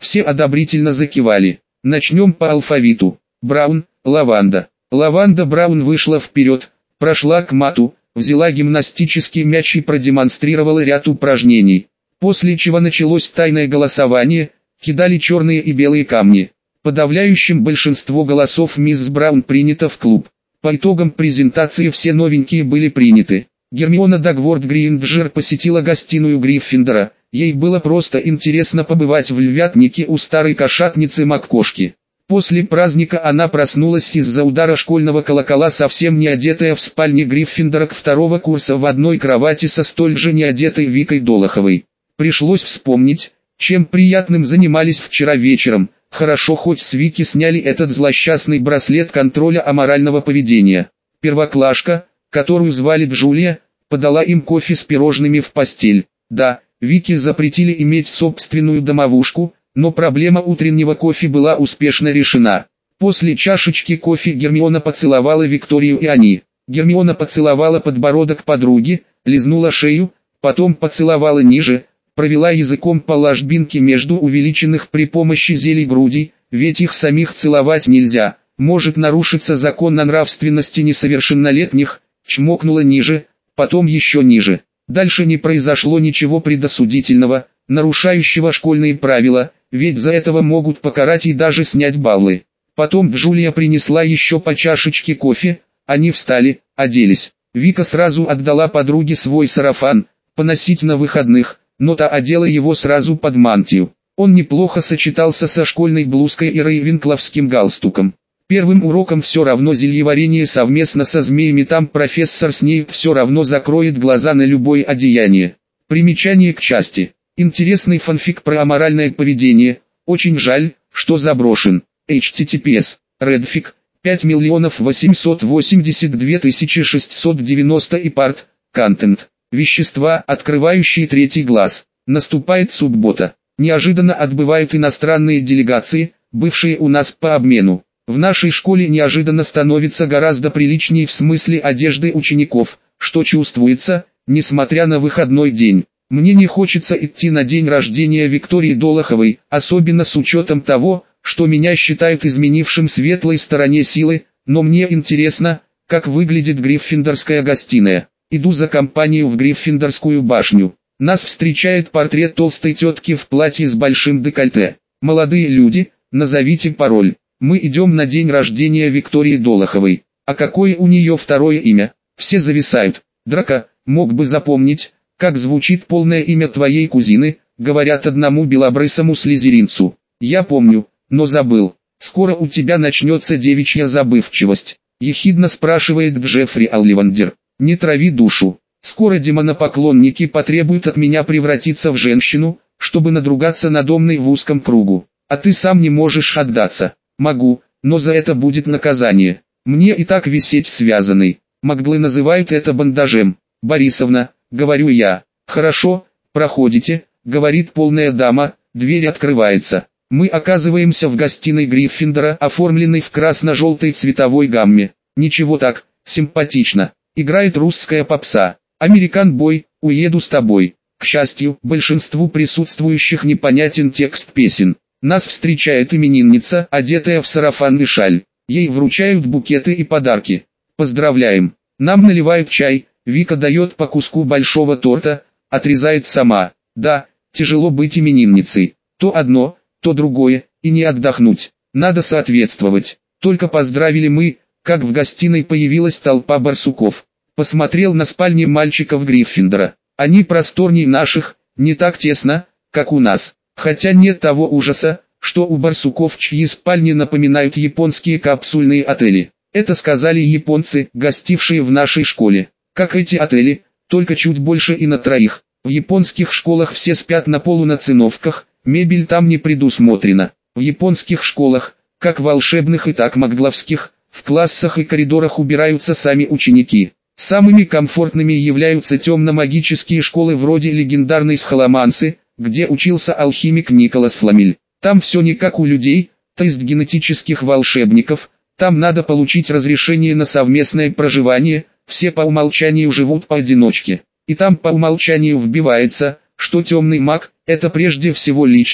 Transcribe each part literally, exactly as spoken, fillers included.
Все одобрительно закивали. Начнем по алфавиту. Браун, Лаванда. Лаванда Браун вышла вперед, прошла к мату, взяла гимнастический мяч и продемонстрировала ряд упражнений. После чего началось тайное голосование, кидали черные и белые камни. Подавляющим большинство голосов мисс Браун принято в клуб. По итогам презентации все новенькие были приняты. Гермиона Дагворт Грейнджер посетила гостиную Гриффиндора. Ей было просто интересно побывать в львятнике у старой кошатницы МакКошки. После праздника она проснулась из-за удара школьного колокола, совсем не одетая, в спальне Гриффиндора второго курса в одной кровати со столь же неодетой Викой Долоховой. Пришлось вспомнить, чем приятным занимались вчера вечером. Хорошо, хоть с Вики сняли этот злосчастный браслет контроля аморального поведения. Первоклашка, которую звали Джулия, подала им кофе с пирожными в постель. Да, Вике запретили иметь собственную домовушку, но проблема утреннего кофе была успешно решена. После чашечки кофе Гермиона поцеловала Викторию и они. Гермиона поцеловала подбородок подруги, лизнула шею, потом поцеловала ниже, провела языком по ложбинке между увеличенных при помощи зелий грудей, ведь их самих целовать нельзя, может нарушиться закон о нравственности несовершеннолетних, чмокнула ниже, потом еще ниже. Дальше не произошло ничего предосудительного, нарушающего школьные правила, ведь за этого могут покарать и даже снять баллы. Потом Джулия принесла еще по чашечке кофе, они встали, оделись. Вика сразу отдала подруге свой сарафан, поносить на выходных, но та одела его сразу под мантию. Он неплохо сочетался со школьной блузкой и рейвенкловским галстуком. Первым уроком все равно зельеварение совместно со змеями, там профессор Снейп все равно закроет глаза на любое одеяние. Примечание к части. Интересный фанфик про аморальное поведение, очень жаль, что заброшен. эйч ти ти пи эс, Редфик, пять миллионов восемьсот восемьдесят две тысячи шестьсот девяносто и парт, контент. Вещества, открывающие третий глаз. Наступает суббота. Неожиданно отбывают иностранные делегации, бывшие у нас по обмену. В нашей школе неожиданно становится гораздо приличнее в смысле одежды учеников, что чувствуется, несмотря на выходной день. Мне не хочется идти на день рождения Виктории Долоховой, особенно с учетом того, что меня считают изменившим светлой стороне силы, но мне интересно, как выглядит Гриффиндорская гостиная. Иду за компанию в Гриффиндорскую башню. Нас встречает портрет толстой тетки в платье с большим декольте. Молодые люди, назовите пароль. Мы идем на день рождения Виктории Долоховой. А какое у нее второе имя? Все зависают. Драко, мог бы запомнить, как звучит полное имя твоей кузины, говорят одному белобрысому слизеринцу. Я помню, но забыл. Скоро у тебя начнется девичья забывчивость. Ехидно спрашивает Джеффри Олливандер. Не трави душу. Скоро демонопоклонники потребуют от меня превратиться в женщину, чтобы надругаться надо мной в узком кругу. А ты сам не можешь отдаться. Могу, но за это будет наказание. Мне и так висеть связанный. Маглы называют это бандажем. Борисовна, говорю я. Хорошо, проходите, говорит полная дама, дверь открывается. Мы оказываемся в гостиной Гриффиндора, оформленной в красно-желтой цветовой гамме. Ничего так, симпатично. Играет русская попса. «Американ бой, уеду с тобой». К счастью, большинству присутствующих непонятен текст песен. Нас встречает именинница, одетая в сарафан и шаль. Ей вручают букеты и подарки. Поздравляем. Нам наливают чай, Вика дает по куску большого торта, отрезает сама. Да, тяжело быть именинницей. То одно, то другое, и не отдохнуть. Надо соответствовать. Только поздравили мы, как в гостиной появилась толпа барсуков. Посмотрел на спальни мальчиков Гриффиндора. Они просторнее наших, не так тесно, как у нас. Хотя нет того ужаса, что у барсуков, чьи спальни напоминают японские капсульные отели. Это сказали японцы, гостившие в нашей школе. Как эти отели, только чуть больше и на троих. В японских школах все спят на полу на циновках, мебель там не предусмотрена. В японских школах, как волшебных и так магловских, в классах и коридорах убираются сами ученики. Самыми комфортными являются темно-магические школы вроде легендарной Схаламансы, где учился алхимик Николас Фламель. Там все не как у людей, то есть генетических волшебников, там надо получить разрешение на совместное проживание, все по умолчанию живут поодиночке. И там по умолчанию вбивается, что темный маг – это прежде всего личность,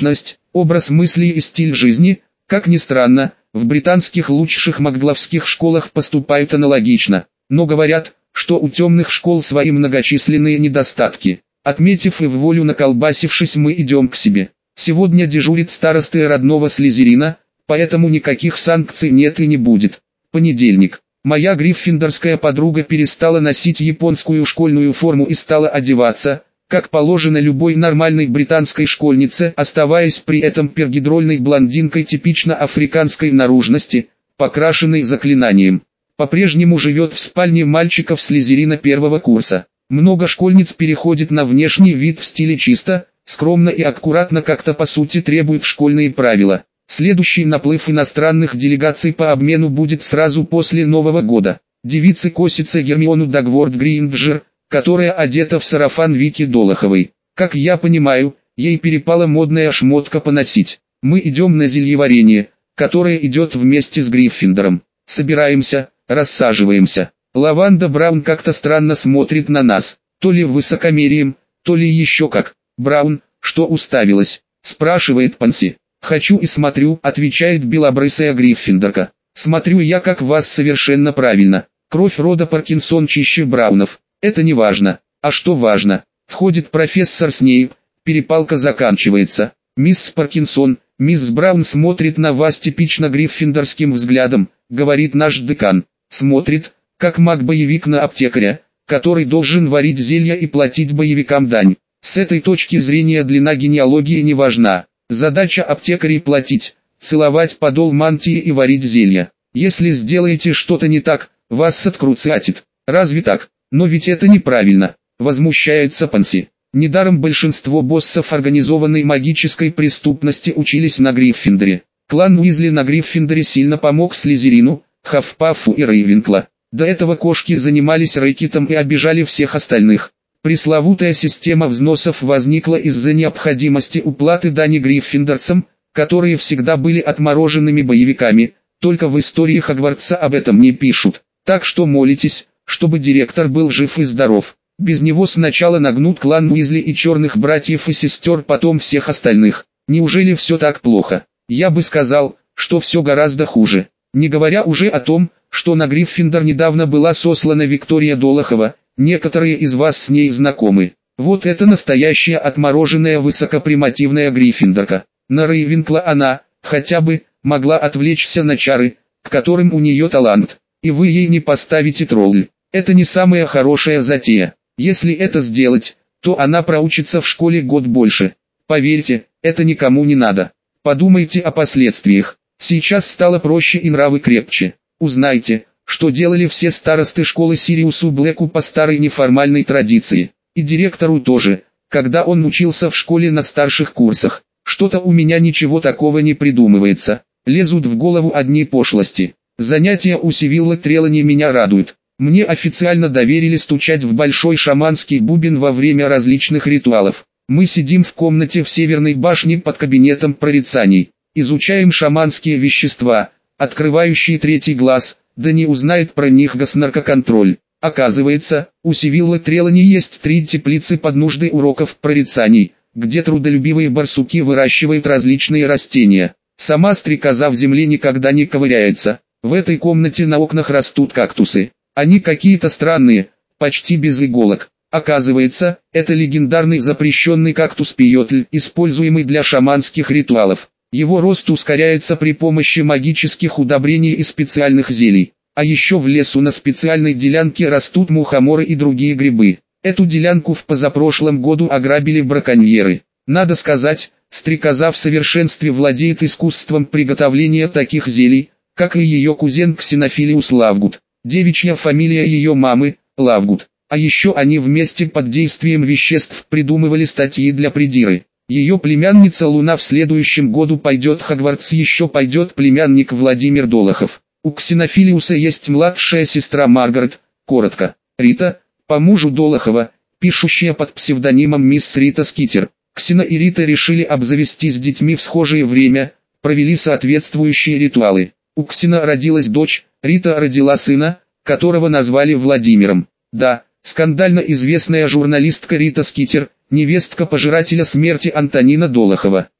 Образ мысли и стиль жизни, как ни странно, в британских лучших макгловских школах поступают аналогично, но говорят, что у темных школ свои многочисленные недостатки. Отметив и в волю наколбасившись, мы идем к себе. Сегодня дежурит староста родного Слизерина, поэтому никаких санкций нет и не будет. Понедельник. Моя гриффиндорская подруга перестала носить японскую школьную форму и стала одеваться, как положено любой нормальной британской школьнице, оставаясь при этом пергидрольной блондинкой типично африканской наружности, покрашенной заклинанием. По-прежнему живет в спальне мальчиков Слизерина первого курса. Много школьниц переходит на внешний вид в стиле чисто, скромно и аккуратно, как-то по сути требуют школьные правила. Следующий наплыв иностранных делегаций по обмену будет сразу после Нового года. Девицы косятся Гермиону Дагворд Грейнджер, которая одета в сарафан Вики Долоховой. Как я понимаю, ей перепала модная шмотка поносить. Мы идем на зельеварение, которое идет вместе с Гриффиндором. Собираемся, рассаживаемся. Лаванда Браун как-то странно смотрит на нас, то ли высокомерием, то ли еще как. «Браун, что уставилась?» – спрашивает Панси. «Хочу и смотрю», – отвечает белобрысая Гриффиндорка. «Смотрю я, как вас, совершенно правильно. Кровь рода Паркинсон чище Браунов. Это не важно. А что важно? Входит профессор Снейп, перепалка заканчивается. Мисс Паркинсон, мисс Браун смотрит на вас типично гриффиндорским взглядом», – говорит наш декан. Смотрит, как маг-боевик на аптекаря, который должен варить зелья и платить боевикам дань. С этой точки зрения длина генеалогии не важна. Задача аптекарей платить, целовать подол мантии и варить зелья. Если сделаете что-то не так, вас соткруцатит. Разве так? Но ведь это неправильно, возмущается Панси. Недаром большинство боссов организованной магической преступности учились на Гриффиндоре. Клан Уизли на Гриффиндоре сильно помог Слизерину, Хаффпафу и Рейвенкла. До этого кошки занимались рэкетом и обижали всех остальных. Пресловутая система взносов возникла из-за необходимости уплаты дани гриффиндорцам, которые всегда были отмороженными боевиками, только в истории Хогвартса об этом не пишут. Так что молитесь, чтобы директор был жив и здоров. Без него сначала нагнут клан Уизли и черных братьев и сестер, потом всех остальных. Неужели все так плохо? Я бы сказал, что все гораздо хуже. Не говоря уже о том, что на Гриффиндор недавно была сослана Виктория Долохова. Некоторые из вас с ней знакомы. Вот это настоящая отмороженная высокопримативная Гриффиндорка. На Рейвенкла она, хотя бы, могла отвлечься на чары, к которым у нее талант. И вы ей не поставите тролль. Это не самая хорошая затея. Если это сделать, то она проучится в школе год больше. Поверьте, это никому не надо. Подумайте о последствиях. Сейчас стало проще и нравы крепче. Узнайте, что делали все старосты школы Сириусу Блэку по старой неформальной традиции. И директору тоже, когда он учился в школе на старших курсах. Что-то у меня ничего такого не придумывается. Лезут в голову одни пошлости. Занятия у Сивилла Трелани меня радуют. Мне официально доверили стучать в большой шаманский бубен во время различных ритуалов. Мы сидим в комнате в Северной башне под кабинетом прорицаний. Изучаем шаманские вещества, открывающие третий глаз. Да не узнает про них госнаркоконтроль. Оказывается, у Сивилла Трелани есть три теплицы под нужды уроков прорицаний, где трудолюбивые барсуки выращивают различные растения. Сама стрекоза в земле никогда не ковыряется. В этой комнате на окнах растут кактусы. Они какие-то странные, почти без иголок. Оказывается, это легендарный запрещенный кактус пиотль, используемый для шаманских ритуалов. Его рост ускоряется при помощи магических удобрений и специальных зелий. А еще в лесу на специальной делянке растут мухоморы и другие грибы. Эту делянку в позапрошлом году ограбили браконьеры. Надо сказать, стрекоза в совершенстве владеет искусством приготовления таких зелий, как и ее кузен Ксенофилиус Лавгуд. Девичья фамилия ее мамы – Лавгуд. А еще они вместе под действием веществ придумывали статьи для придиры. Ее племянница Луна в следующем году пойдет в Хогвартс, еще пойдет племянник Владимир Долохов. У Ксенофилиуса есть младшая сестра Маргарет, коротко, Рита, по мужу Долохова, пишущая под псевдонимом мисс Рита Скитер. Ксена и Рита решили обзавестись детьми в схожее время, провели соответствующие ритуалы. У Ксена родилась дочь, Рита родила сына, которого назвали Владимиром. Да, скандально известная журналистка Рита Скитер, невестка пожирателя смерти Антонина Долохова.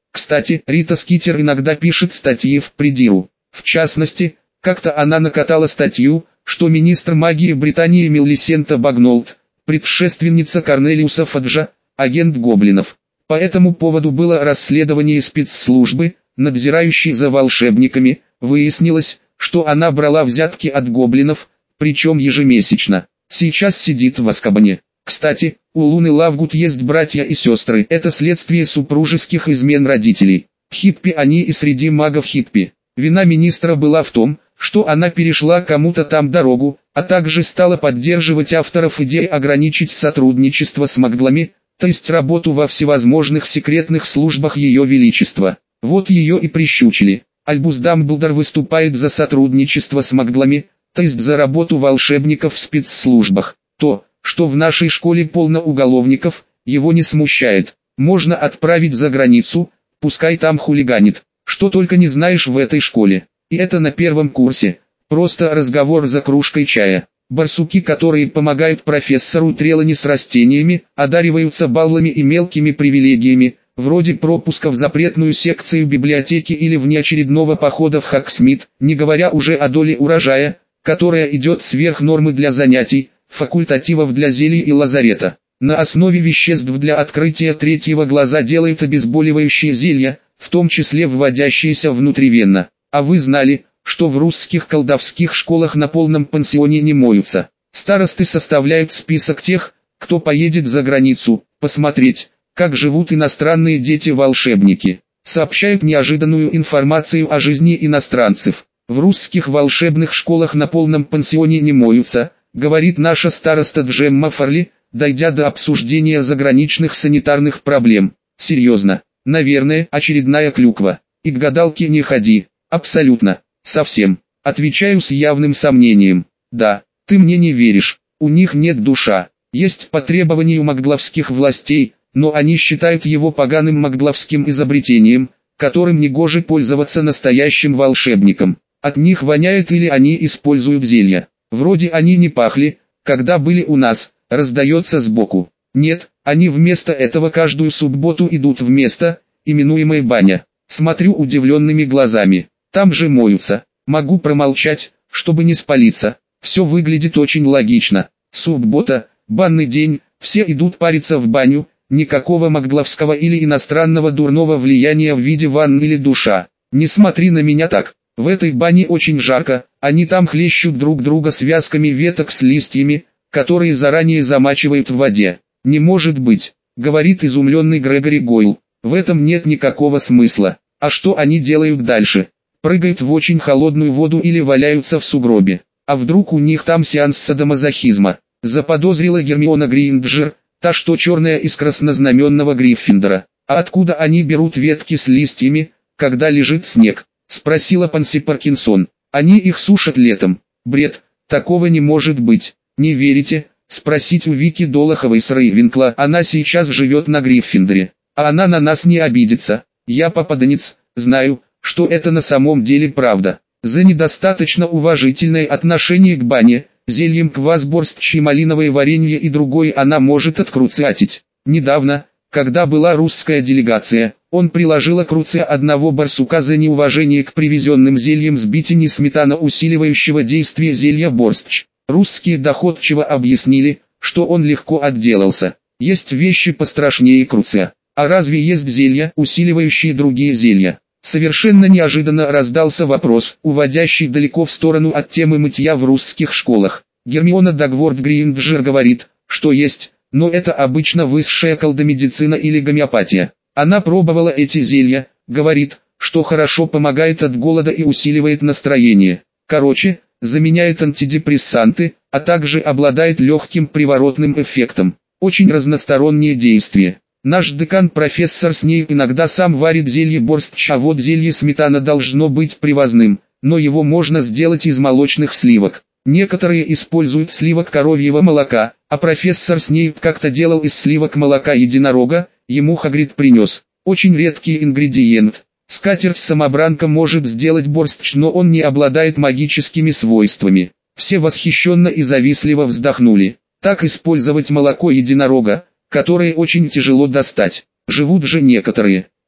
Кстати, Рита Скитер иногда пишет статьи в «Придиру». В частности, как-то она накатала статью, что министр магии Британии Милисента Багнолд, предшественница Корнелиуса Фаджа, агент гоблинов. По этому поводу было расследование спецслужбы, надзирающей за волшебниками. Выяснилось, что она брала взятки от гоблинов, причем ежемесячно. Сейчас сидит в Азкабане. Кстати, у Луны Лавгуд есть братья и сестры. Это следствие супружеских измен родителей. Хиппи они и среди магов хиппи. Вина министра была в том, что она перешла кому-то там дорогу, а также стала поддерживать авторов идей ограничить сотрудничество с маглами, то есть работу во всевозможных секретных службах Ее Величества. Вот ее и прищучили. Альбус Дамблдор выступает за сотрудничество с маглами, то есть за работу волшебников в спецслужбах. То, что в нашей школе полно уголовников, его не смущает. Можно отправить за границу, пускай там хулиганит. Что только не знаешь в этой школе. И это на первом курсе. Просто разговор за кружкой чая. Барсуки, которые помогают профессору Трелани с растениями, одариваются баллами и мелкими привилегиями, вроде пропуска в запретную секцию библиотеки или внеочередного похода в Хаксмит, не говоря уже о доле урожая, которая идет сверх нормы для занятий, факультативов для зелий и лазарета. На основе веществ для открытия третьего глаза делают обезболивающие зелья, в том числе вводящиеся внутривенно. А вы знали, что в русских колдовских школах на полном пансионе не моются? Старосты составляют список тех, кто поедет за границу, посмотреть, как живут иностранные дети-волшебники. Сообщают неожиданную информацию о жизни иностранцев. В русских волшебных школах на полном пансионе не моются, говорит наша староста Джемма Фарли, дойдя до обсуждения заграничных санитарных проблем. Серьезно, наверное, очередная клюква. И к гадалке не ходи. Абсолютно. Совсем. Отвечаю с явным сомнением. Да, ты мне не веришь. У них нет душа. Есть по требованию магловских властей, но они считают его поганым магловским изобретением, которым негоже пользоваться настоящим волшебником. От них воняет или они используют зелья. Вроде они не пахли, когда были у нас, раздается сбоку. Нет, они вместо этого каждую субботу идут в место, именуемое баня. Смотрю удивленными глазами. Там же моются. Могу промолчать, чтобы не спалиться. Все выглядит очень логично. Суббота, банный день, все идут париться в баню, никакого магловского или иностранного дурного влияния в виде ванны или душа. Не смотри на меня так. В этой бане очень жарко, они там хлещут друг друга связками веток с листьями, которые заранее замачивают в воде. Не может быть, говорит изумленный Грегори Гойл. В этом нет никакого смысла. А что они делают дальше? Прыгают в очень холодную воду или валяются в сугробе. А вдруг у них там сеанс садомазохизма? Заподозрила Гермиона Грейнджер, та что черная из краснознаменного Гриффиндора. А откуда они берут ветки с листьями, когда лежит снег? Спросила Панси Паркинсон. Они их сушат летом. Бред, такого не может быть. Не верите? Спросить у Вики Долоховой с Рейвенкла. Она сейчас живет на Гриффиндоре. А она на нас не обидится. Я попаданец, знаю, что это на самом деле правда. За недостаточно уважительное отношение к бане, зельям квасборстчи, малиновое варенье и другое она может откруциатить. Недавно, когда была русская делегация, он приложила круция одного барсука за неуважение к привезенным зельям с битини сметана усиливающего действие зелья борстч. Русские доходчиво объяснили, что он легко отделался. Есть вещи пострашнее круция. А разве есть зелья, усиливающие другие зелья? Совершенно неожиданно раздался вопрос, уводящий далеко в сторону от темы мытья в русских школах. Гермиона Дагворд Грейнджер говорит, что есть, но это обычно высшая колдомедицина или гомеопатия. Она пробовала эти зелья, говорит, что хорошо помогает от голода и усиливает настроение. Короче, заменяет антидепрессанты, а также обладает легким приворотным эффектом. Очень разностороннее действие. Наш декан профессор Снейп иногда сам варит зелье борстч, а вот зелье сметана должно быть привозным, но его можно сделать из молочных сливок. Некоторые используют сливок коровьего молока, а профессор Снейп как-то делал из сливок молока единорога, ему Хагрид принес. Очень редкий ингредиент. Скатерть-самобранка может сделать борстч, но он не обладает магическими свойствами. Все восхищенно и завистливо вздохнули. Так использовать молоко единорога, которые очень тяжело достать. Живут же некоторые.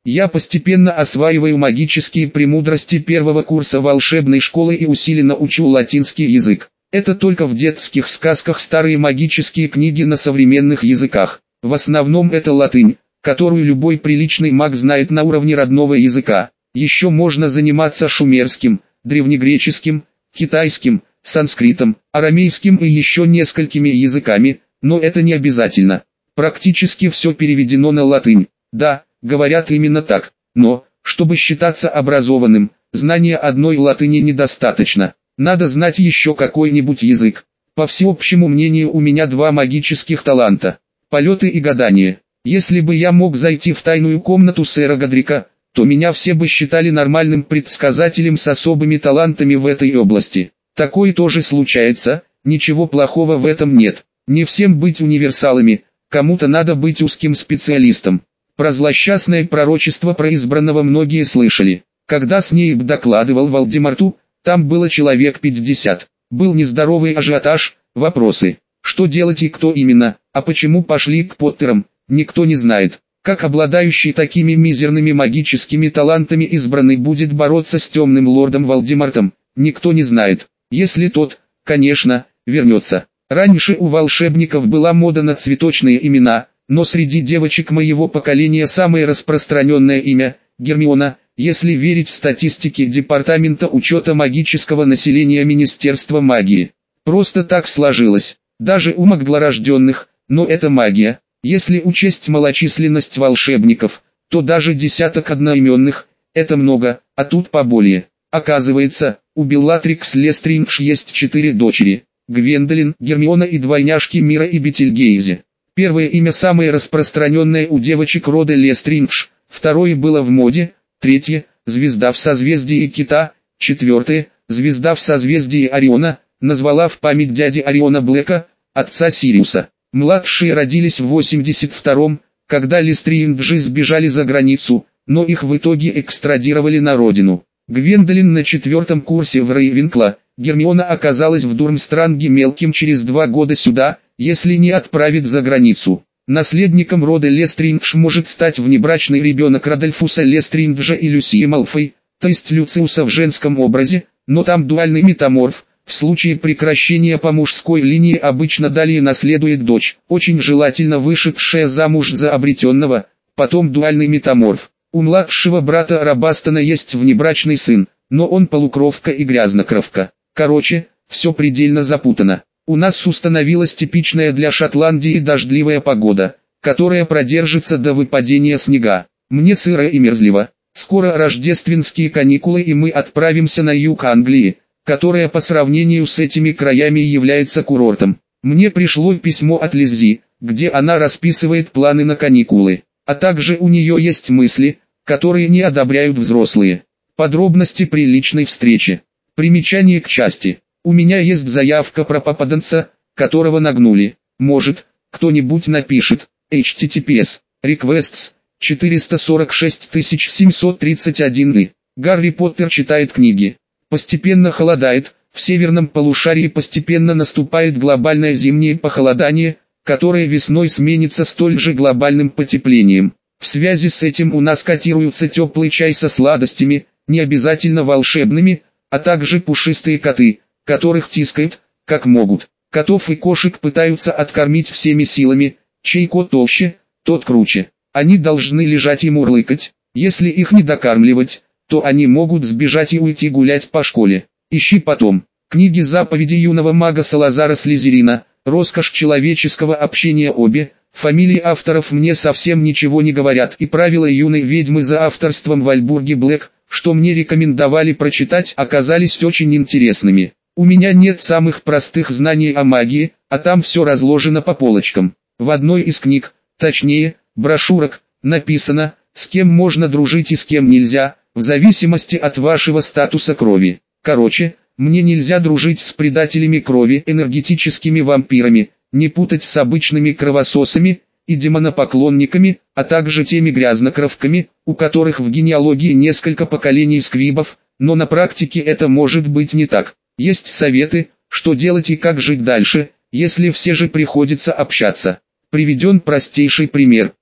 Я постепенно осваиваю магические премудрости первого курса волшебной школы и усиленно учу латинский язык. Это только в детских сказках старые магические книги на современных языках. В основном это латынь, которую любой приличный маг знает на уровне родного языка. Еще можно заниматься шумерским, древнегреческим, китайским, санскритом, арамейским и еще несколькими языками, но это не обязательно. Практически все переведено на латынь. Да, говорят именно так. Но, чтобы считаться образованным, знания одной латыни недостаточно. Надо знать еще какой-нибудь язык. По всеобщему мнению, у меня два магических таланта. Полеты и гадание. Если бы я мог зайти в тайную комнату сэра Годрика, то меня все бы считали нормальным предсказателем с особыми талантами в этой области. Такое тоже случается, ничего плохого в этом нет. Не всем быть универсалами, кому-то надо быть узким специалистом. Про злосчастное пророчество про избранного многие слышали. Когда Снейп докладывал Волдеморту, там было человек пятьдесят. Был нездоровый ажиотаж, вопросы. Что делать и кто именно, а почему пошли к Поттерам, никто не знает. Как обладающий такими мизерными магическими талантами избранный будет бороться с темным лордом Волдемортом, никто не знает. Если тот, конечно, вернется. Раньше у волшебников была мода на цветочные имена, но среди девочек моего поколения самое распространенное имя – Гермиона, если верить статистике Департамента учета магического населения Министерства магии. Просто так сложилось, даже у маглорожденных, но это магия. Если учесть малочисленность волшебников, то даже десяток одноименных – это много, а тут поболее. Оказывается, у Беллатрикс Лестридж есть четыре дочери – Гвендолин, Гермиона и двойняшки Мира и Бетельгейзе. Первое имя самое распространенное у девочек рода Лестридж, второе было в моде, третье – звезда в созвездии Кита, четвертое – звезда в созвездии Ориона, назвала в память дяди Ориона Блэка, отца Сириуса. Младшие родились в восемьдесят втором, когда Лестринджи сбежали за границу, но их в итоге экстрадировали на родину. Гвендолин на четвертом курсе в Рейвенкла, Гермиона оказалась в Дурмстранге мелким через два года сюда, если не отправит за границу. Наследником рода Лестридж может стать внебрачный ребенок Радольфуса Лестринджа и Люсии Малфой, то есть Люциуса в женском образе, но там дуальный метаморф. В случае прекращения по мужской линии обычно далее наследует дочь, очень желательно вышедшая замуж за обретенного, потом дуальный метаморф. У младшего брата Рабастона есть внебрачный сын, но он полукровка и грязнокровка. Короче, все предельно запутано. У нас установилась типичная для Шотландии дождливая погода, которая продержится до выпадения снега. Мне сыро и мерзливо. Скоро рождественские каникулы и мы отправимся на юг Англии, которая по сравнению с этими краями является курортом. Мне пришло письмо от Лиззи, где она расписывает планы на каникулы, а также у нее есть мысли, которые не одобряют взрослые. Подробности при личной встрече. Примечание к части. У меня есть заявка про попаданца, которого нагнули. Может, кто-нибудь напишет. эйч ти ти пи эс. Requests четыреста сорок шесть тысяч семьсот тридцать один и. Гарри Поттер читает книги. Постепенно холодает, в северном полушарии постепенно наступает глобальное зимнее похолодание, которое весной сменится столь же глобальным потеплением. В связи с этим у нас котируется теплый чай со сладостями, не обязательно волшебными, а также пушистые коты, которых тискают, как могут. Котов и кошек пытаются откормить всеми силами, чей кот толще, тот круче. Они должны лежать и мурлыкать, если их не докармливать, то они могут сбежать и уйти гулять по школе. Ищи потом. Книги заповеди юного мага Салазара Слизерина, роскошь человеческого общения обе, фамилии авторов мне совсем ничего не говорят и правила юной ведьмы за авторством Вальбурги Блэк, что мне рекомендовали прочитать, оказались очень интересными. У меня нет самых простых знаний о магии, а там все разложено по полочкам. В одной из книг, точнее, брошюрок, написано, с кем можно дружить и с кем нельзя, в зависимости от вашего статуса крови. Короче, мне нельзя дружить с предателями крови, энергетическими вампирами, не путать с обычными кровососами и демонопоклонниками, а также теми грязнокровками, у которых в генеалогии несколько поколений сквибов, но на практике это может быть не так. Есть советы, что делать и как жить дальше, если все же приходится общаться. Приведен простейший пример.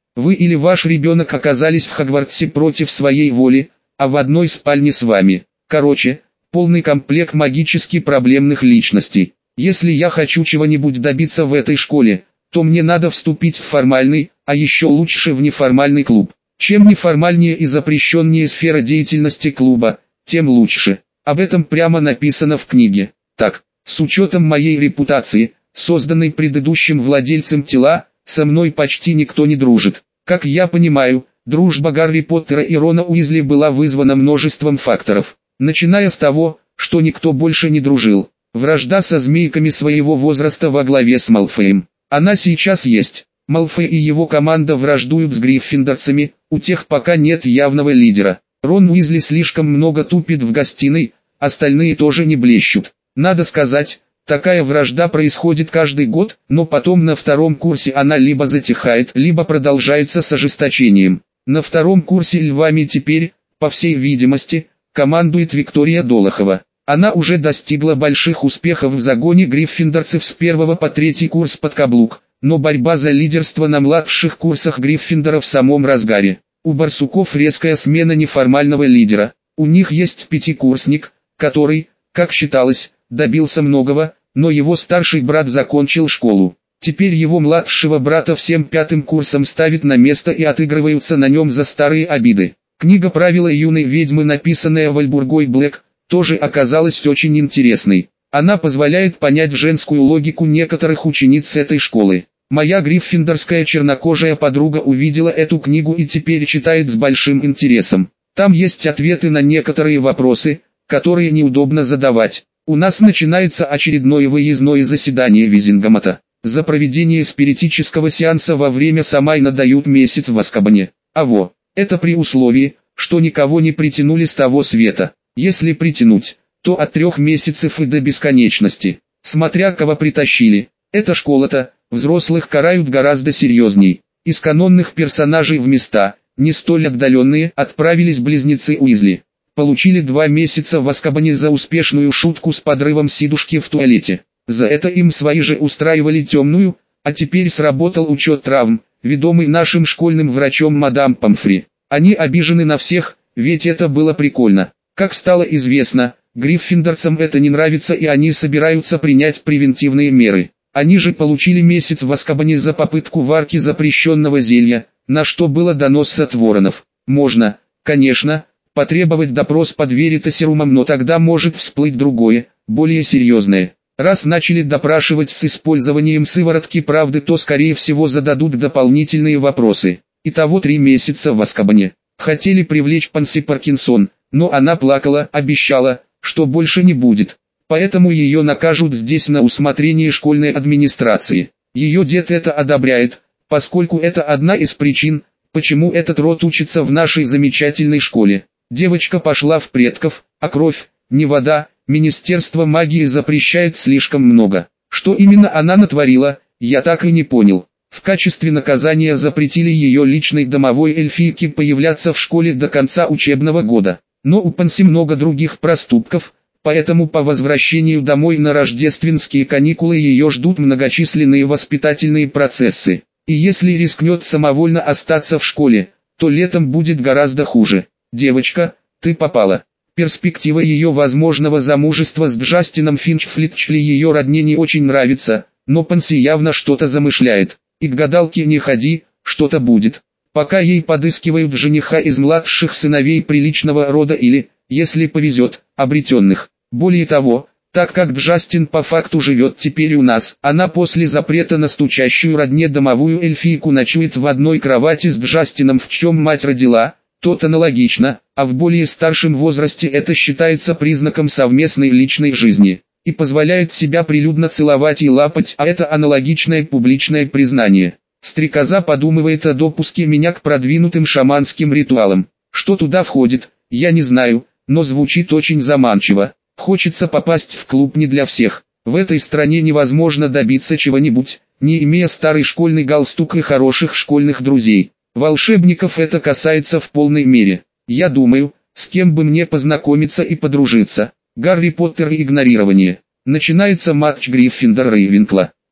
Вы или ваш ребенок оказались в Хогвартсе против своей воли, а в одной спальне с вами. Короче, полный комплект магически проблемных личностей. Если я хочу чего-нибудь добиться в этой школе, то мне надо вступить в формальный, а еще лучше в неформальный клуб. Чем неформальнее и запрещеннее сфера деятельности клуба, тем лучше. Об этом прямо написано в книге. Так, с учетом моей репутации, созданной предыдущим владельцем тела, со мной почти никто не дружит. Как я понимаю, дружба Гарри Поттера и Рона Уизли была вызвана множеством факторов. Начиная с того, что никто больше не дружил. Вражда со змейками своего возраста во главе с Малфоем. Она сейчас есть. Малфой и его команда враждуют с гриффиндорцами, у тех пока нет явного лидера. Рон Уизли слишком много тупит в гостиной, остальные тоже не блещут. Надо сказать, такая вражда происходит каждый год, но потом на втором курсе она либо затихает, либо продолжается с ожесточением. На втором курсе львами теперь, по всей видимости, командует Виктория Долохова. Она уже достигла больших успехов в загоне гриффиндорцев с первого по третий курс под каблук, но борьба за лидерство на младших курсах Гриффиндора в самом разгаре. У барсуков резкая смена неформального лидера. У них есть пятикурсник, который, как считалось, добился многого, но его старший брат закончил школу. Теперь его младшего брата всем пятым курсом ставят на место и отыгрываются на нем за старые обиды. Книга «Правила юной ведьмы», написанная Вальбургой Блэк, тоже оказалась очень интересной. Она позволяет понять женскую логику некоторых учениц этой школы. Моя гриффиндорская чернокожая подруга увидела эту книгу и теперь читает с большим интересом. Там есть ответы на некоторые вопросы, которые неудобно задавать. У нас начинается очередное выездное заседание Визингамата. За проведение спиритического сеанса во время Самайна дают месяц в Азкабане. А во, это при условии, что никого не притянули с того света. Если притянуть, то от трех месяцев и до бесконечности. Смотря кого притащили. Эта школа-то, взрослых карают гораздо серьезней. Из канонных персонажей в места, не столь отдаленные, отправились близнецы Уизли. Получили два месяца в Азкабане за успешную шутку с подрывом сидушки в туалете. За это им свои же устраивали темную, а теперь сработал учет травм, ведомый нашим школьным врачом мадам Помфри. Они обижены на всех, ведь это было прикольно. Как стало известно, гриффиндорцам это не нравится и они собираются принять превентивные меры. Они же получили месяц в Азкабане за попытку варки запрещенного зелья, на что было донос от воронов. Можно, конечно, потребовать допрос под веритасерумом, но тогда может всплыть другое, более серьезное. Раз начали допрашивать с использованием сыворотки правды, то скорее всего зададут дополнительные вопросы. Итого три месяца в Азкабане. Хотели привлечь Панси Паркинсон, но она плакала, обещала, что больше не будет. Поэтому ее накажут здесь на усмотрение школьной администрации. Ее дед это одобряет, поскольку это одна из причин, почему этот род учится в нашей замечательной школе. Девочка пошла в предков, а кровь, не вода, Министерство магии запрещает слишком много. Что именно она натворила, я так и не понял. В качестве наказания запретили ее личной домовой эльфийке появляться в школе до конца учебного года. Но у Панси много других проступков, поэтому по возвращению домой на рождественские каникулы ее ждут многочисленные воспитательные процессы. И если рискнет самовольно остаться в школе, то летом будет гораздо хуже. Девочка, ты попала. Перспектива ее возможного замужества с Джастином Финчфлетчли ее родне не очень нравится, но Панси явно что-то замышляет. И к гадалке не ходи, что-то будет. Пока ей подыскивают жениха из младших сыновей приличного рода или, если повезет, обретенных. Более того, так как Джастин по факту живет теперь у нас, она после запрета на стучащую родне домовую эльфийку ночует в одной кровати с Джастином, в чем мать родила, тот аналогично, а в более старшем возрасте это считается признаком совместной личной жизни. И позволяет себя прилюдно целовать и лапать, а это аналогичное публичное признание. Стрекоза подумывает о допуске меня к продвинутым шаманским ритуалам. Что туда входит, я не знаю, но звучит очень заманчиво. Хочется попасть в клуб не для всех. В этой стране невозможно добиться чего-нибудь, не имея старый школьный галстук и хороших школьных друзей. Волшебников это касается в полной мере. Я думаю, с кем бы мне познакомиться и подружиться. Гарри Поттер и игнорирование. Начинается матч Гриффиндор-Рейвенкла.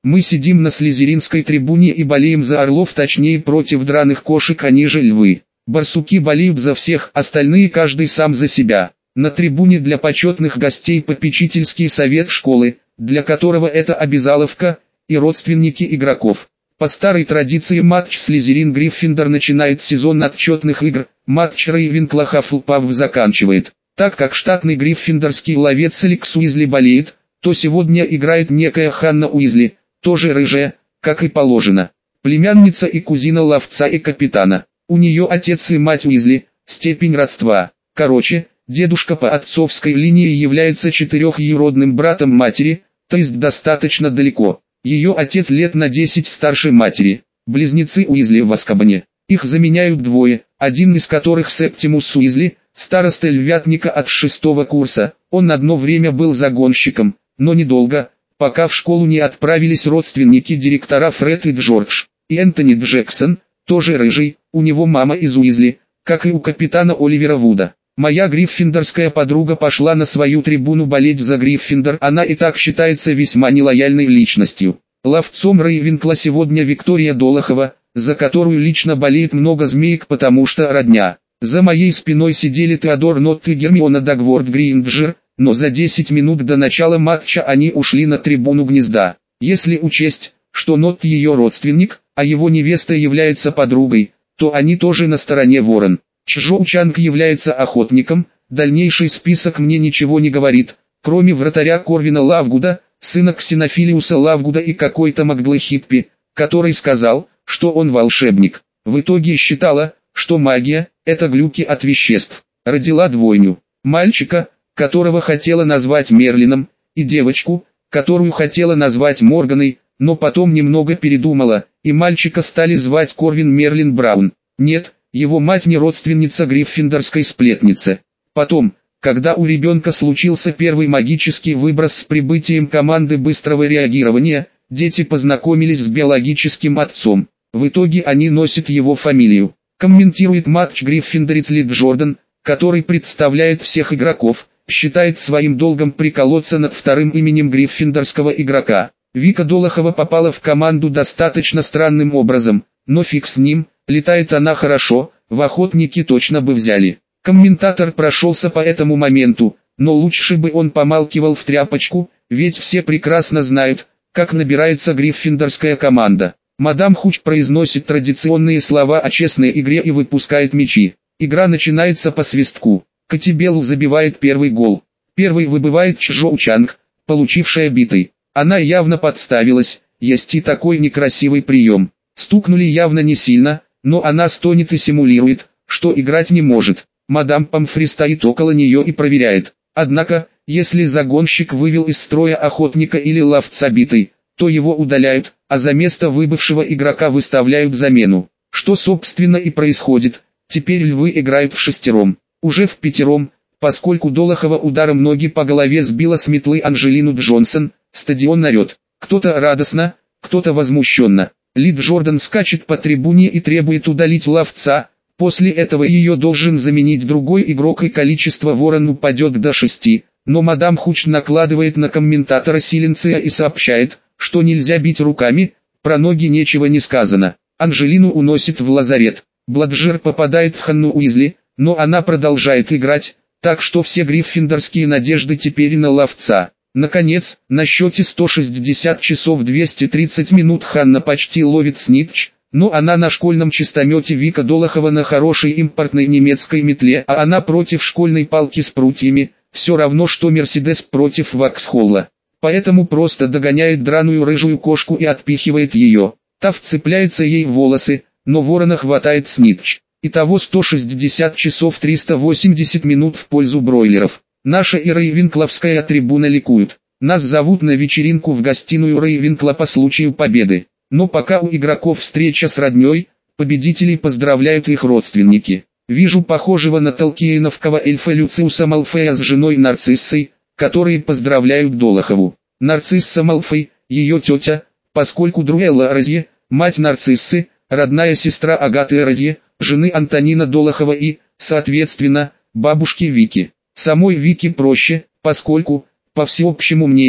Мы сидим на слизеринской трибуне и болеем за орлов, точнее против драных кошек, они же львы. Барсуки болеют за всех, остальные каждый сам за себя. На трибуне для почетных гостей попечительский совет школы, для которого это обязаловка, и родственники игроков. По старой традиции матч Слизерин-Гриффиндор начинает сезон отчетных игр, матч Рейвенкло-Хаффлпафф заканчивает. Так как штатный гриффиндорский ловец Алекс Уизли болеет, то сегодня играет некая Ханна Уизли, тоже рыжая, как и положено. Племянница и кузина ловца и капитана. У нее отец и мать Уизли, степень родства. Короче, дедушка по отцовской линии является четырехюродным братом матери, то есть достаточно далеко. Ее отец лет на десять старше матери. Близнецы Уизли в Азкабане. Их заменяют двое, один из которых Септимус Уизли, староста львятника от шестого курса. Он одно время был загонщиком, но недолго, пока в школу не отправились родственники директора Фред и Джордж. И Энтони Джексон, тоже рыжий, у него мама из Уизли, как и у капитана Оливера Вуда. Моя гриффиндорская подруга пошла на свою трибуну болеть за Гриффиндор, она и так считается весьма нелояльной личностью. Ловцом Рейвенкло сегодня Виктория Долохова, за которую лично болеет много змеек, потому что родня. За моей спиной сидели Теодор Нотт и Гермиона Дагворд Грейнджер, но за десять минут до начала матча они ушли на трибуну гнезда. Если учесть, что Нотт ее родственник, а его невеста является подругой, то они тоже на стороне ворон. Чжоу Чанг является охотником, дальнейший список мне ничего не говорит, кроме вратаря Корвина Лавгуда, сына Ксенофилиуса Лавгуда и какой-то Магдлы Хиппи, который сказал, что он волшебник. В итоге считала, что магия – это глюки от веществ. Родила двойню. Мальчика, которого хотела назвать Мерлином, и девочку, которую хотела назвать Морганой, но потом немного передумала, и мальчика стали звать Корвин Мерлин Браун. Нет, его мать не родственница гриффиндорской сплетницы. Потом, когда у ребенка случился первый магический выброс с прибытием команды быстрого реагирования, дети познакомились с биологическим отцом. В итоге они носят его фамилию. Комментирует матч гриффиндорец Ли Джордан, который представляет всех игроков, считает своим долгом приколоться над вторым именем гриффиндорского игрока. Вика Долохова попала в команду достаточно странным образом, но фиг с ним, летает она хорошо, в охотники точно бы взяли. Комментатор прошелся по этому моменту, но лучше бы он помалкивал в тряпочку, ведь все прекрасно знают, как набирается гриффиндорская команда. Мадам Хуч произносит традиционные слова о честной игре и выпускает мячи. Игра начинается по свистку. Катибелу забивает первый гол. Первый выбывает Чжоу Чанг, получившая битой. Она явно подставилась, есть и такой некрасивый прием. Стукнули явно не сильно, но она стонет и симулирует, что играть не может. Мадам Помфри стоит около нее и проверяет. Однако, если загонщик вывел из строя охотника или ловца битой, то его удаляют, а за место выбывшего игрока выставляют замену. Что собственно и происходит. Теперь львы играют в шестером. Уже в пятером, поскольку Долохова ударом ноги по голове сбила с метлы Анжелину Джонсон, стадион орет. Кто-то радостно, кто-то возмущенно. Ли Джордан скачет по трибуне и требует удалить ловца, после этого ее должен заменить другой игрок и количество ворон упадет до шести, но мадам Хуч накладывает на комментатора силенция и сообщает, что нельзя бить руками, про ноги нечего не сказано. Анжелину уносит в лазарет. Бладжер попадает в Ханну Уизли, но она продолжает играть, так что все гриффиндорские надежды теперь на ловца. Наконец, на счете сто шестьдесят часов двести тридцать минут Ханна почти ловит снитч, но она на школьном чистомете, Вика Долохова на хорошей импортной немецкой метле, а она против школьной палки с прутьями, все равно что Мерседес против Ваксхолла. Поэтому просто догоняет драную рыжую кошку и отпихивает ее. Та вцепляется ей в волосы, но ворона хватает снитч. Итого сто шестьдесят часов триста восемьдесят минут в пользу бройлеров. Наша и Рейвенкловская трибуна ликуют. Нас зовут на вечеринку в гостиную Рейвенкло по случаю победы. Но пока у игроков встреча с родней, победителей поздравляют их родственники. Вижу похожего на толкиеновского эльфа Люциуса Малфея с женой Нарциссой, которые поздравляют Долохову. Нарцисса Малфей, ее тетя, поскольку Друэлла Розье, мать Нарциссы, родная сестра Агаты Розье, жены Антонина Долохова и, соответственно, бабушки Вики. Самой Вики проще, поскольку, по всеобщему мнению,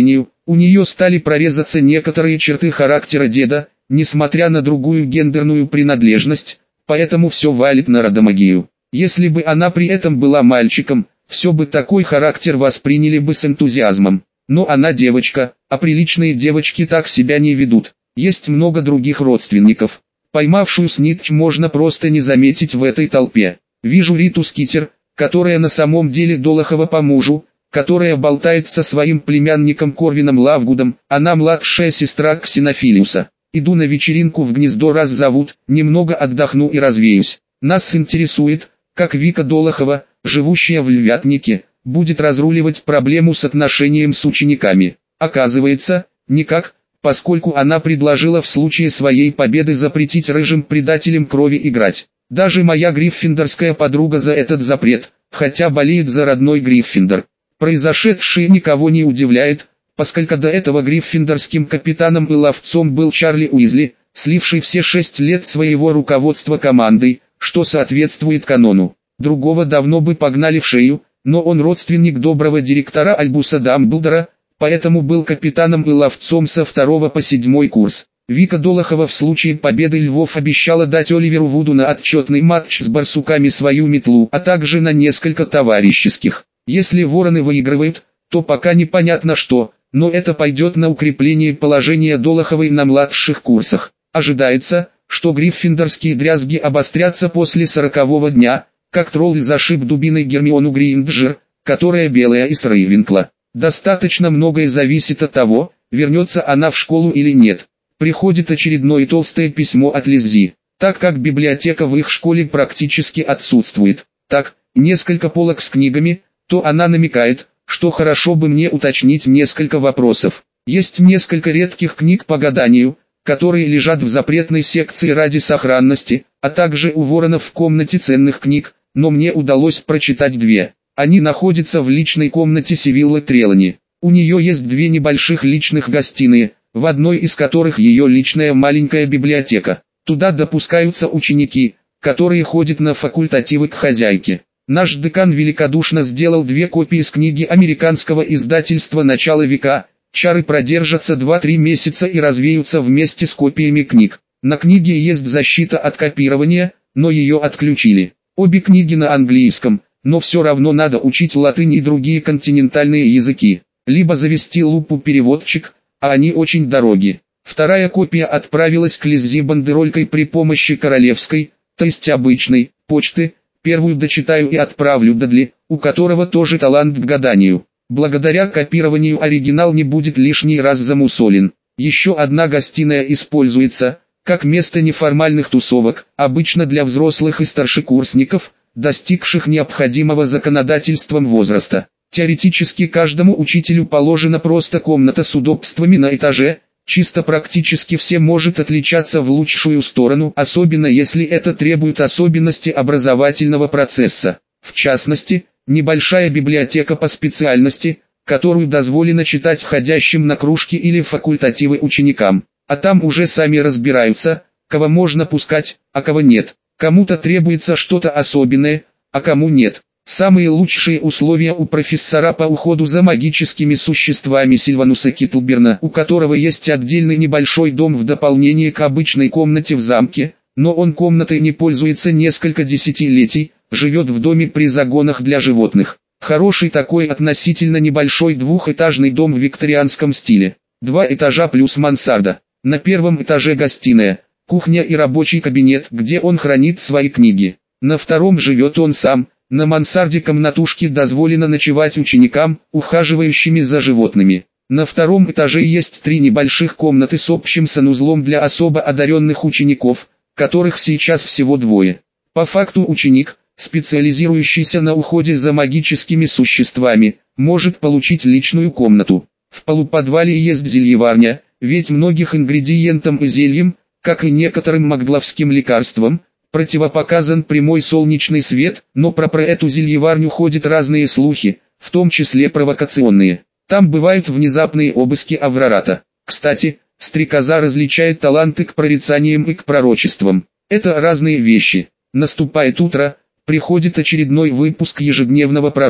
У нее стали прорезаться некоторые черты характера деда, несмотря на другую гендерную принадлежность, поэтому все валит на родомагию. Если бы она при этом была мальчиком, все бы такой характер восприняли бы с энтузиазмом. Но она девочка, а приличные девочки так себя не ведут. Есть много других родственников. Поймавшую снитч можно просто не заметить в этой толпе. Вижу Риту Скитер, которая на самом деле Долохова по мужу, которая болтает со своим племянником Корвином Лавгудом, она младшая сестра Ксенофилиуса. Иду на вечеринку в гнездо раз зовут, немного отдохну и развеюсь. Нас интересует, как Вика Долохова, живущая в Львятнике, будет разруливать проблему с отношением с учениками. Оказывается, никак, поскольку она предложила в случае своей победы запретить рыжим предателям крови играть. Даже моя гриффиндорская подруга за этот запрет, хотя болеет за родной Гриффиндор. Произошедшее никого не удивляет, поскольку до этого гриффиндорским капитаном и ловцом был Чарли Уизли, сливший все шесть лет своего руководства командой, что соответствует канону. Другого давно бы погнали в шею, но он родственник доброго директора Альбуса Дамблдора, поэтому был капитаном и ловцом со второго по седьмой курс. Вика Долохова в случае победы Львов обещала дать Оливеру Вуду на отчетный матч с барсуками свою метлу, а также на несколько товарищеских. Если вороны выигрывают, то пока непонятно что, но это пойдет на укрепление положения Долоховой на младших курсах. Ожидается, что гриффиндорские дрязги обострятся после сорокового дня, как тролль зашиб дубиной Гермиону Грейнджер, которая белая из Рейвенкла. Достаточно многое зависит от того, вернется она в школу или нет. Приходит очередное толстое письмо от Лиззи. Так как библиотека в их школе практически отсутствует, так, несколько полок с книгами, то она намекает, что хорошо бы мне уточнить несколько вопросов. Есть несколько редких книг по гаданию, которые лежат в запретной секции ради сохранности, а также у Воронов в комнате ценных книг, но мне удалось прочитать две. Они находятся в личной комнате Сивиллы Трелани. У нее есть две небольших личных гостиные, в одной из которых ее личная маленькая библиотека. Туда допускаются ученики, которые ходят на факультативы к хозяйке. Наш декан великодушно сделал две копии с книги американского издательства «Начало века». Чары продержатся два-три месяца и развеются вместе с копиями книг. На книге есть защита от копирования, но ее отключили. Обе книги на английском, но все равно надо учить латынь и другие континентальные языки. Либо завести лупу-переводчик, а они очень дороги. Вторая копия отправилась к Лиззи бандеролькой при помощи королевской, то есть обычной, почты. Первую дочитаю и отправлю Дадли, у которого тоже талант к гаданию. Благодаря копированию оригинал не будет лишний раз замусолен. Еще одна гостиная используется, как место неформальных тусовок, обычно для взрослых и старшекурсников, достигших необходимого законодательством возраста. Теоретически каждому учителю положена просто комната с удобствами на этаже, чисто практически все может отличаться в лучшую сторону, особенно если это требует особенности образовательного процесса. В частности, небольшая библиотека по специальности, которую дозволено читать ходящим на кружки или факультативы ученикам. А там уже сами разбираются, кого можно пускать, а кого нет. Кому-то требуется что-то особенное, а кому нет. Самые лучшие условия у профессора по уходу за магическими существами Сильвануса Китлберна, у которого есть отдельный небольшой дом в дополнение к обычной комнате в замке, но он комнатой не пользуется несколько десятилетий, живет в доме при загонах для животных. Хороший такой относительно небольшой двухэтажный дом в викторианском стиле. Два этажа плюс мансарда. На первом этаже гостиная, кухня и рабочий кабинет, где он хранит свои книги. На втором живет он сам. На мансарде комнатушки дозволено ночевать ученикам, ухаживающими за животными. На втором этаже есть три небольших комнаты с общим санузлом для особо одаренных учеников, которых сейчас всего двое. По факту ученик, специализирующийся на уходе за магическими существами, может получить личную комнату. В полуподвале есть зельеварня, ведь многих ингредиентам и зельям, как и некоторым магловским лекарствам, противопоказан прямой солнечный свет, но про, про эту зельеварню ходят разные слухи, в том числе провокационные. Там бывают внезапные обыски Аврората. Кстати, стрекоза различает таланты к прорицаниям и к пророчествам. Это разные вещи. Наступает утро, приходит очередной выпуск ежедневного пророка.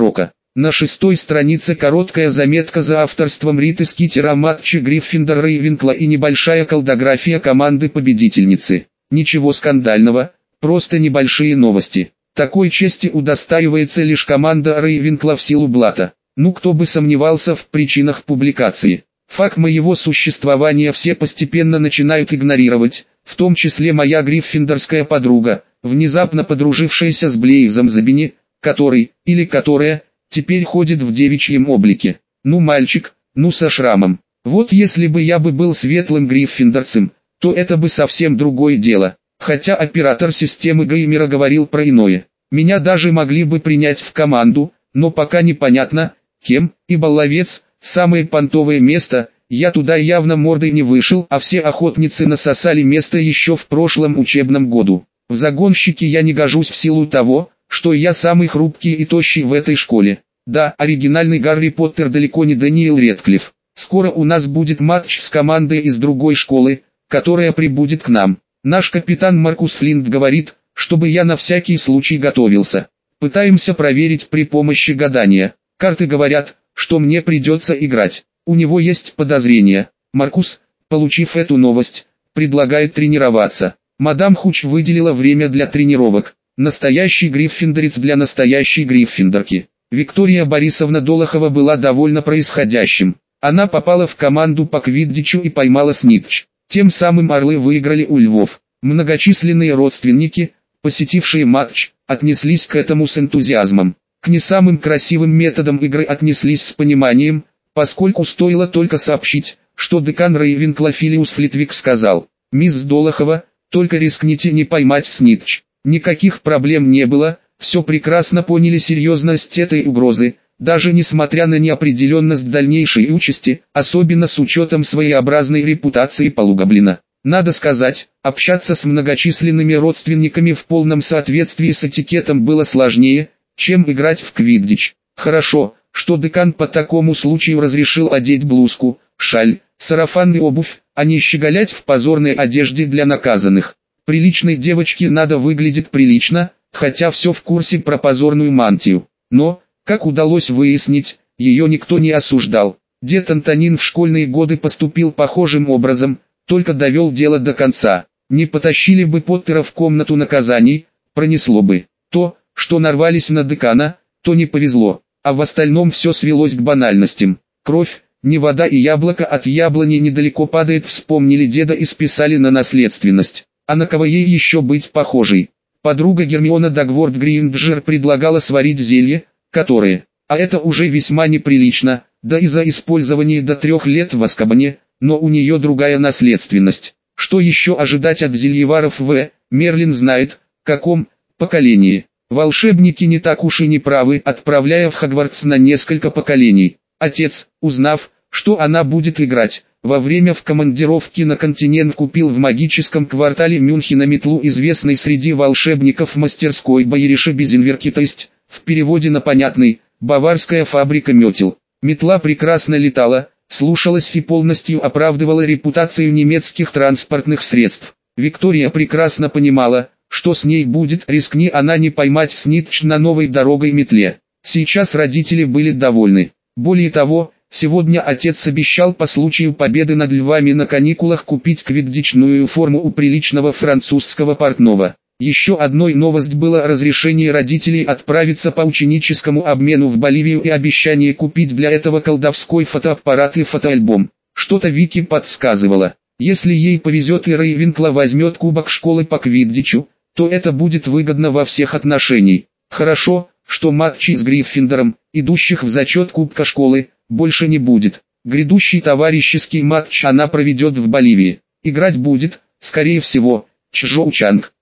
На шестой странице короткая заметка за авторством Риты Скитер о матче Гриффиндор-Рейвенкло и небольшая колдография команды-победительницы. Ничего скандального, просто небольшие новости. Такой чести удостаивается лишь команда Рейвенкло в силу блата. Ну кто бы сомневался в причинах публикации. Факт моего существования все постепенно начинают игнорировать, в том числе моя гриффиндорская подруга, внезапно подружившаяся с Блейзом Забини, который, или которая, теперь ходит в девичьем облике. Ну мальчик, ну со шрамом. Вот если бы я бы был светлым гриффиндорцем, то это бы совсем другое дело. Хотя оператор системы геймера говорил про иное. Меня даже могли бы принять в команду, но пока непонятно, кем, ибо ловец, самое понтовое место, я туда явно мордой не вышел, а все охотницы насосали место еще в прошлом учебном году. В загонщике я не гожусь в силу того, что я самый хрупкий и тощий в этой школе. Да, оригинальный Гарри Поттер далеко не Дэниел Рэдклифф. Скоро у нас будет матч с командой из другой школы, которая прибудет к нам. Наш капитан Маркус Флинт говорит, чтобы я на всякий случай готовился. Пытаемся проверить при помощи гадания. Карты говорят, что мне придется играть. У него есть подозрения. Маркус, получив эту новость, предлагает тренироваться. Мадам Хуч выделила время для тренировок. Настоящий гриффиндорец для настоящей гриффиндорки. Виктория Борисовна Долохова была довольна происходящим. Она попала в команду по квиддичу и поймала снитч. Тем самым орлы выиграли у львов. Многочисленные родственники, посетившие матч, отнеслись к этому с энтузиазмом. К не самым красивым методам игры отнеслись с пониманием, поскольку стоило только сообщить, что декан Рейвенкло Филиус Флитвик сказал: «Мисс Долохова, только рискните не поймать снитч». Никаких проблем не было, все прекрасно поняли серьезность этой угрозы, даже несмотря на неопределенность дальнейшей участи, особенно с учетом своеобразной репутации полугоблина. Надо сказать, общаться с многочисленными родственниками в полном соответствии с этикетом было сложнее, чем играть в квиддич. Хорошо, что декан по такому случаю разрешил одеть блузку, шаль, сарафан и обувь, а не щеголять в позорной одежде для наказанных. Приличной девочке надо выглядеть прилично, хотя все в курсе про позорную мантию. Но, как удалось выяснить, ее никто не осуждал. Дед Антонин в школьные годы поступил похожим образом, только довел дело до конца. Не потащили бы Поттера в комнату наказаний, пронесло бы. То, что нарвались на декана, то не повезло, а в остальном все свелось к банальностям. Кровь, не вода и яблоко от яблони недалеко падает, вспомнили деда и списали на наследственность. А на кого ей еще быть похожей? Подруга Гермиона Дагворт Грейнджер предлагала сварить зелье, которое, а это уже весьма неприлично, да и за использование до трех лет в Азкабане, но у нее другая наследственность. Что еще ожидать от зельеваров в, Мерлин знает, каком поколении. Волшебники не так уж и не правы, отправляя в Хогвартс на несколько поколений. Отец, узнав, что она будет играть, во время в командировке на континент купил в магическом квартале Мюнхена метлу, известной среди волшебников мастерской Байериша Безинверки, то есть, в переводе на понятный, баварская фабрика метел. Метла прекрасно летала, слушалась и полностью оправдывала репутацию немецких транспортных средств. Виктория прекрасно понимала, что с ней будет, рискни она не поймать снитч на новой дорогой метле. Сейчас родители были довольны. Более того, сегодня отец обещал по случаю победы над львами на каникулах купить квиддичную форму у приличного французского портного. Еще одной новость было разрешение родителей отправиться по ученическому обмену в Боливию и обещание купить для этого колдовской фотоаппарат и фотоальбом. Что-то Вики подсказывало. Если ей повезет и Рейвенкло возьмет кубок школы по квиддичу, то это будет выгодно во всех отношениях. Хорошо, что матчей с Гриффиндором, идущих в зачет кубка школы, больше не будет. Грядущий товарищеский матч она проведет в Боливии. Играть будет, скорее всего, Чжоу Чанг.